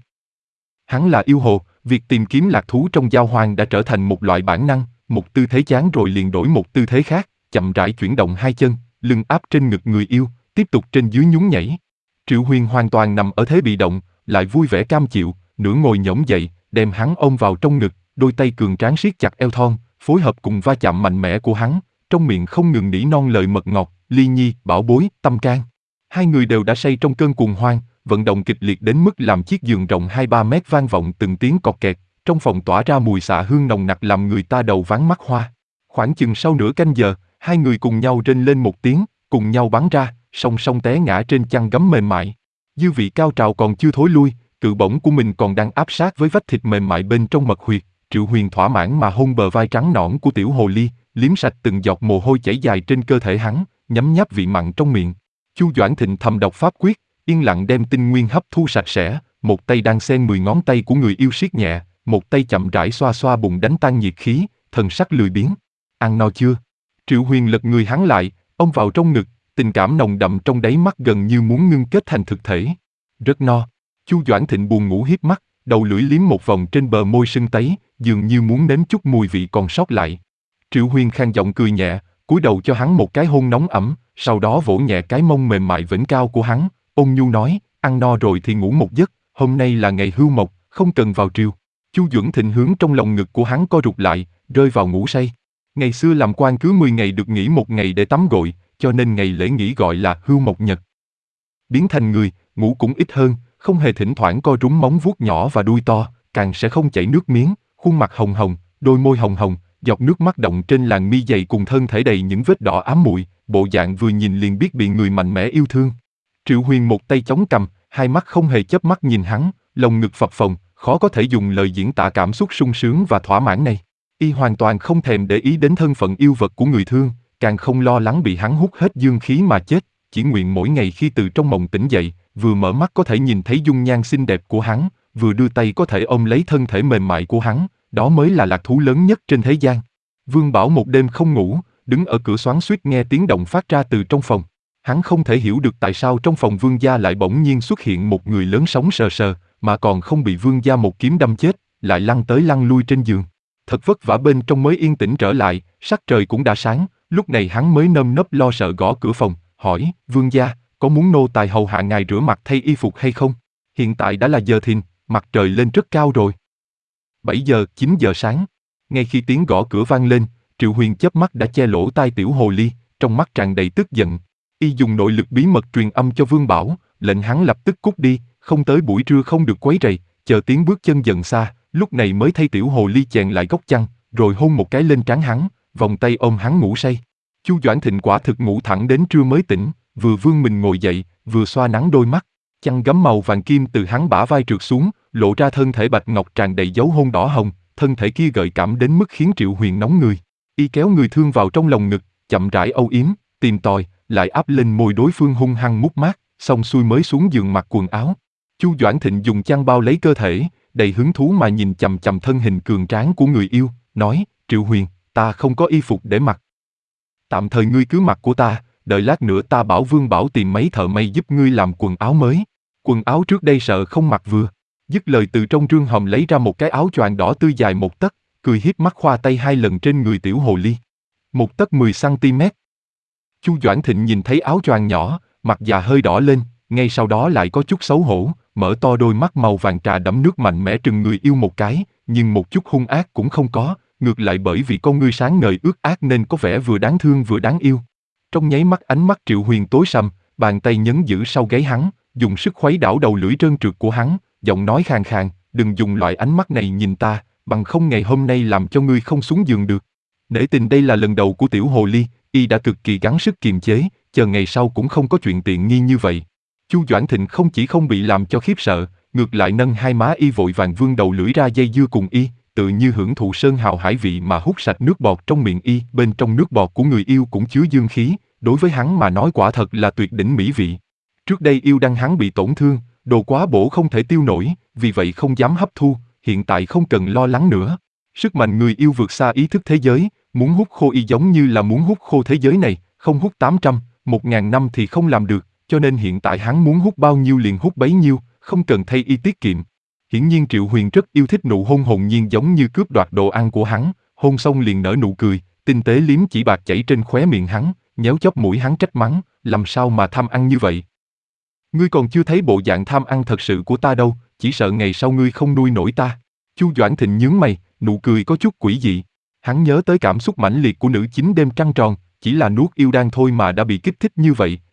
Hắn là yêu hồ, việc tìm kiếm lạc thú trong giao hoang đã trở thành một loại bản năng, một tư thế chán rồi liền đổi một tư thế khác, chậm rãi chuyển động hai chân, lưng áp trên ngực người yêu, tiếp tục trên dưới nhún nhảy. Triệu Huyền hoàn toàn nằm ở thế bị động, lại vui vẻ cam chịu, nửa ngồi nhổm dậy, đem hắn ôm vào trong ngực, đôi tay cường tráng siết chặt eo thon, phối hợp cùng va chạm mạnh mẽ của hắn, trong miệng không ngừng nỉ non lời mật ngọt, Ly Nhi, bảo bối, tâm can. Hai người đều đã say trong cơn cuồng hoang, vận động kịch liệt đến mức làm chiếc giường rộng hai ba mét vang vọng từng tiếng cọt kẹt, trong phòng tỏa ra mùi xạ hương nồng nặc làm người ta đầu váng mắt hoa. Khoảng chừng sau nửa canh giờ, hai người cùng nhau rên lên một tiếng, cùng nhau bắn ra, song song té ngã trên chăn gấm mềm mại. Dư vị cao trào còn chưa thối lui, cự bổng của mình còn đang áp sát với vách thịt mềm mại bên trong mật huyệt. Triệu Huyền thỏa mãn mà hôn bờ vai trắng nõn của tiểu hồ ly, liếm sạch từng giọt mồ hôi chảy dài trên cơ thể hắn, nhấm nháp vị mặn trong miệng. Chu Doãn Thịnh thầm đọc pháp quyết, yên lặng đem tinh nguyên hấp thu sạch sẽ, một tay đang xen mười ngón tay của người yêu siết nhẹ, một tay chậm rãi xoa xoa bụng đánh tan nhiệt khí, thần sắc lười biếng. Ăn no chưa? Triệu Huyền lật người hắn lại, ôm vào trong ngực, tình cảm nồng đậm trong đáy mắt gần như muốn ngưng kết thành thực thể. Rất no. Chu Doãn Thịnh buồn ngủ hiếp mắt, đầu lưỡi liếm một vòng trên bờ môi sưng tấy, dường như muốn nếm chút mùi vị còn sót lại. Triệu Huyền khang giọng cười nhẹ, cúi đầu cho hắn một cái hôn nóng ẩm, sau đó vỗ nhẹ cái mông mềm mại vểnh cao của hắn, ôn nhu nói, ăn no rồi thì ngủ một giấc, hôm nay là ngày hưu mộc, không cần vào triều. Chu Doãn Thịnh hướng trong lòng ngực của hắn co rụt lại, rơi vào ngủ say. Ngày xưa làm quan cứ mười ngày được nghỉ một ngày để tắm gội, cho nên ngày lễ nghỉ gọi là hưu mộc nhật. Biến thành người, ngủ cũng ít hơn, không hề thỉnh thoảng co rúm móng vuốt nhỏ và đuôi to, càng sẽ không chảy nước miếng, khuôn mặt hồng hồng, đôi môi hồng hồng, giọt nước mắt đọng trên làn mi dày cùng thân thể đầy những vết đỏ ám muội, bộ dạng vừa nhìn liền biết bị người mạnh mẽ yêu thương. Triệu Huyền một tay chống cằm, hai mắt không hề chớp mắt nhìn hắn, lồng ngực phập phồng, khó có thể dùng lời diễn tả cảm xúc sung sướng và thỏa mãn này. Y hoàn toàn không thèm để ý đến thân phận yêu vật của người thương, càng không lo lắng bị hắn hút hết dương khí mà chết, chỉ nguyện mỗi ngày khi từ trong mộng tỉnh dậy, vừa mở mắt có thể nhìn thấy dung nhan xinh đẹp của hắn, vừa đưa tay có thể ôm lấy thân thể mềm mại của hắn, đó mới là lạc thú lớn nhất trên thế gian. Vương Bảo một đêm không ngủ, đứng ở cửa xoắn xuýt nghe tiếng động phát ra từ trong phòng. Hắn không thể hiểu được tại sao trong phòng Vương gia lại bỗng nhiên xuất hiện một người lớn sống sờ sờ, mà còn không bị Vương gia một kiếm đâm chết, lại lăn tới lăn lui trên giường. Thật vất vả bên trong mới yên tĩnh trở lại, sắc trời cũng đã sáng, lúc này hắn mới nơm nớp lo sợ gõ cửa phòng, hỏi, Vương gia, có muốn nô tài hầu hạ ngài rửa mặt thay y phục hay không? Hiện tại đã là giờ thìn, mặt trời lên rất cao rồi. bảy giờ, chín giờ sáng. Ngay khi tiếng gõ cửa vang lên, Triệu Huyền chớp mắt đã che lỗ tai tiểu hồ ly, trong mắt tràn đầy tức giận. Y dùng nội lực bí mật truyền âm cho Vương Bảo, lệnh hắn lập tức cút đi, không tới buổi trưa không được quấy rầy, chờ tiếng bước chân dần xa, lúc này mới thay tiểu hồ ly chèn lại góc chăn, rồi hôn một cái lên trán hắn, vòng tay ôm hắn ngủ say. Chu Doãn Thịnh quả thực ngủ thẳng đến trưa mới tỉnh, vừa vươn mình ngồi dậy, vừa xoa nắng đôi mắt, chăn gấm màu vàng kim từ hắn bả vai trượt xuống, lộ ra thân thể bạch ngọc tràn đầy dấu hôn đỏ hồng, thân thể kia gợi cảm đến mức khiến Triệu Huyền nóng người. Y kéo người thương vào trong lòng ngực, chậm rãi âu yếm, tìm tòi, lại áp lên môi đối phương hung hăng mút mát, xong xuôi mới xuống giường mặc quần áo. Chu Doãn Thịnh dùng chăn bao lấy cơ thể, đầy hứng thú mà nhìn chằm chằm thân hình cường tráng của người yêu, nói, Triệu Huyền, ta không có y phục để mặc. Tạm thời ngươi cứ mặc của ta, đợi lát nữa ta bảo Vương Bảo tìm mấy thợ may giúp ngươi làm quần áo mới. Quần áo trước đây sợ không mặc vừa. Dứt lời từ trong rương hòm lấy ra một cái áo choàng đỏ tươi dài một tấc, cười hiếp mắt khoa tay hai lần trên người tiểu hồ ly. Một tấc mười xăng-ti-mét. Chu Doãn Thịnh nhìn thấy áo choàng nhỏ, mặt già hơi đỏ lên, ngay sau đó lại có chút xấu hổ, mở to đôi mắt màu vàng trà đẫm nước mạnh mẽ trừng người yêu một cái, nhưng một chút hung ác cũng không có, ngược lại bởi vì con ngươi sáng ngời ướt át nên có vẻ vừa đáng thương vừa đáng yêu. Trong nháy mắt ánh mắt Triệu Huyền tối sầm, bàn tay nhấn giữ sau gáy hắn, dùng sức khuấy đảo đầu lưỡi trơn trượt của hắn, giọng nói khàn khàn, đừng dùng loại ánh mắt này nhìn ta, bằng không ngày hôm nay làm cho ngươi không xuống giường được. Nể tình đây là lần đầu của tiểu hồ ly, y đã cực kỳ gắng sức kiềm chế, chờ ngày sau cũng không có chuyện tiện nghi như vậy. Chu Doãn Thịnh không chỉ không bị làm cho khiếp sợ, ngược lại nâng hai má y vội vàng vươn đầu lưỡi ra dây dưa cùng y, tự như hưởng thụ sơn hào hải vị mà hút sạch nước bọt trong miệng y. Bên trong nước bọt của người yêu cũng chứa dương khí, đối với hắn mà nói quả thật là tuyệt đỉnh mỹ vị. Trước đây yêu đăng hắn bị tổn thương, đồ quá bổ không thể tiêu nổi, vì vậy không dám hấp thu, hiện tại không cần lo lắng nữa. Sức mạnh người yêu vượt xa ý thức thế giới, muốn hút khô y giống như là muốn hút khô thế giới này, không hút tám trăm, một ngàn năm thì không làm được, cho nên hiện tại hắn muốn hút bao nhiêu liền hút bấy nhiêu, không cần thay y tiết kiệm. Hiển nhiên Triệu Huyền rất yêu thích nụ hôn hồn nhiên giống như cướp đoạt đồ ăn của hắn, hôn xong liền nở nụ cười, tinh tế liếm chỉ bạc chảy trên khóe miệng hắn, nhéo chóp mũi hắn trách mắng, làm sao mà tham ăn như vậy? Ngươi còn chưa thấy bộ dạng tham ăn thật sự của ta đâu, chỉ sợ ngày sau ngươi không nuôi nổi ta. Chu Doãn Thịnh nhướng mày, nụ cười có chút quỷ dị. Hắn nhớ tới cảm xúc mãnh liệt của nữ chính đêm trăng tròn, chỉ là nuốt yêu đan thôi mà đã bị kích thích như vậy,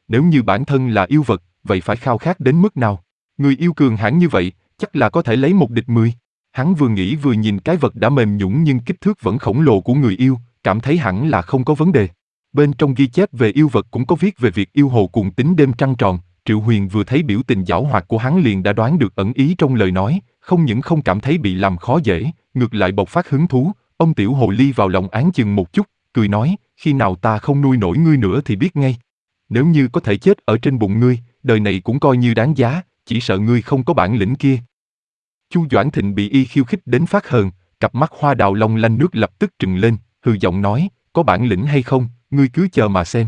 Nếu như bản thân là yêu vật, vậy phải khao khát đến mức nào? Người yêu cường hãn như vậy, chắc là có thể lấy một địch mười. Hắn vừa nghĩ vừa nhìn cái vật đã mềm nhũn nhưng kích thước vẫn khổng lồ của người yêu, cảm thấy hẳn là không có vấn đề. Bên trong ghi chép về yêu vật cũng có viết về việc yêu hồ cuồng tính đêm trăng tròn. Triệu Huyền vừa thấy biểu tình giảo hoạt của hắn liền đã đoán được ẩn ý trong lời nói, không những không cảm thấy bị làm khó dễ, ngược lại bộc phát hứng thú. Ông tiểu hồ ly vào lòng án chừng một chút, cười nói, khi nào ta không nuôi nổi ngươi nữa thì biết ngay. Nếu như có thể chết ở trên bụng ngươi, đời này cũng coi như đáng giá, chỉ sợ ngươi không có bản lĩnh kia. Chu Doãn Thịnh bị y khiêu khích đến phát hờn, cặp mắt hoa đào long lanh nước lập tức trừng lên, hừ giọng nói, có bản lĩnh hay không, ngươi cứ chờ mà xem.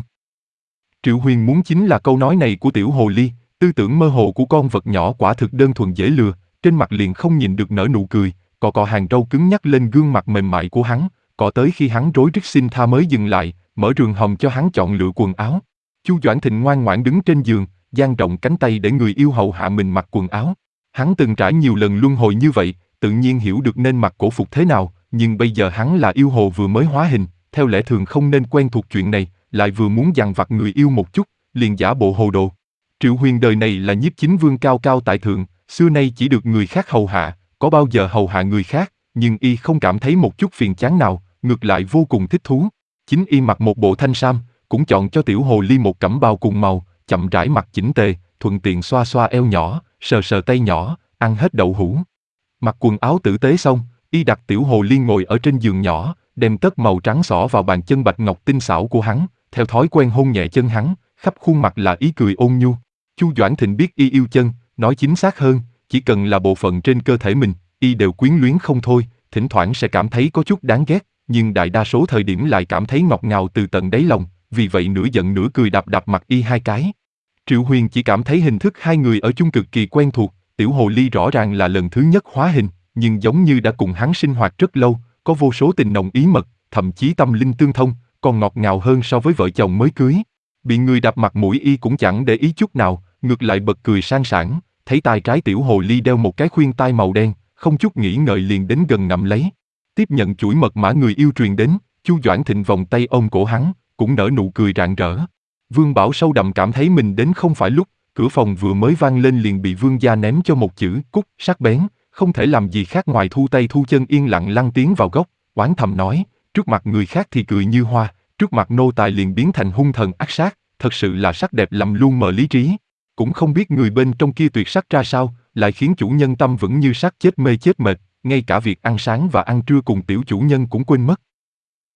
Triệu Huyền muốn chính là câu nói này của tiểu hồ ly, tư tưởng mơ hồ của con vật nhỏ quả thực đơn thuần dễ lừa, trên mặt liền không nhìn được nở nụ cười, cọ cọ hàng râu cứng nhắc lên gương mặt mềm mại của hắn, cọ tới khi hắn rối rít xin tha mới dừng lại, mở rường hồng cho hắn chọn lựa quần áo. Chu Doãn Thịnh ngoan ngoãn đứng trên giường, dang rộng cánh tay để người yêu hầu hạ mình mặc quần áo. Hắn từng trải nhiều lần luân hồi như vậy, tự nhiên hiểu được nên mặc cổ phục thế nào, nhưng bây giờ hắn là yêu hồ vừa mới hóa hình, theo lẽ thường không nên quen thuộc chuyện này, lại vừa muốn dằn vặt người yêu một chút, liền giả bộ hồ đồ. Triệu Huyền đời này là nhiếp chính vương cao cao tại thượng, xưa nay chỉ được người khác hầu hạ, có bao giờ hầu hạ người khác, nhưng y không cảm thấy một chút phiền chán nào, ngược lại vô cùng thích thú. Chính y mặc một bộ thanh sam, cũng chọn cho tiểu hồ ly một cẩm bào cùng màu, chậm rãi mặc chỉnh tề, thuận tiện xoa xoa eo nhỏ, sờ sờ tay nhỏ, ăn hết đậu hũ. Mặc quần áo tử tế xong, y đặt tiểu hồ ly ngồi ở trên giường nhỏ, đem tất màu trắng xỏ vào bàn chân bạch ngọc tinh xảo của hắn, theo thói quen hôn nhẹ chân hắn, khắp khuôn mặt là ý cười ôn nhu. Chu Doãn Thịnh biết y yêu chân, nói chính xác hơn, chỉ cần là bộ phận trên cơ thể mình, y đều quyến luyến không thôi, thỉnh thoảng sẽ cảm thấy có chút đáng ghét, nhưng đại đa số thời điểm lại cảm thấy ngọt ngào từ tận đáy lòng, vì vậy nửa giận nửa cười đạp đạp mặt y hai cái. Triệu Huyền chỉ cảm thấy hình thức hai người ở chung cực kỳ quen thuộc, tiểu hồ ly rõ ràng là lần thứ nhất hóa hình, nhưng giống như đã cùng hắn sinh hoạt rất lâu, có vô số tình nồng ý mật, thậm chí tâm linh tương thông, còn ngọt ngào hơn so với vợ chồng mới cưới. Bị người đạp mặt mũi y cũng chẳng để ý chút nào, ngược lại bật cười sang sảng, thấy tai trái tiểu hồ ly đeo một cái khuyên tai màu đen, không chút nghĩ ngợi liền đến gần ngậm lấy. Tiếp nhận chuỗi mật mã người yêu truyền đến, Chu Doãn Thịnh vòng tay ôm cổ hắn, cũng nở nụ cười rạng rỡ. Vương Bảo sâu đậm cảm thấy mình đến không phải lúc, cửa phòng vừa mới vang lên liền bị vương gia ném cho một chữ cút sắc bén, không thể làm gì khác ngoài thu tay thu chân yên lặng lăn tiến vào góc, oán thầm nói, trước mặt người khác thì cười như hoa, trước mặt nô tài liền biến thành hung thần ác sát, thật sự là sắc đẹp lầm luôn mờ lý trí. Cũng không biết người bên trong kia tuyệt sắc ra sao, lại khiến chủ nhân tâm vững như sắt chết mê chết mệt, ngay cả việc ăn sáng và ăn trưa cùng tiểu chủ nhân cũng quên mất.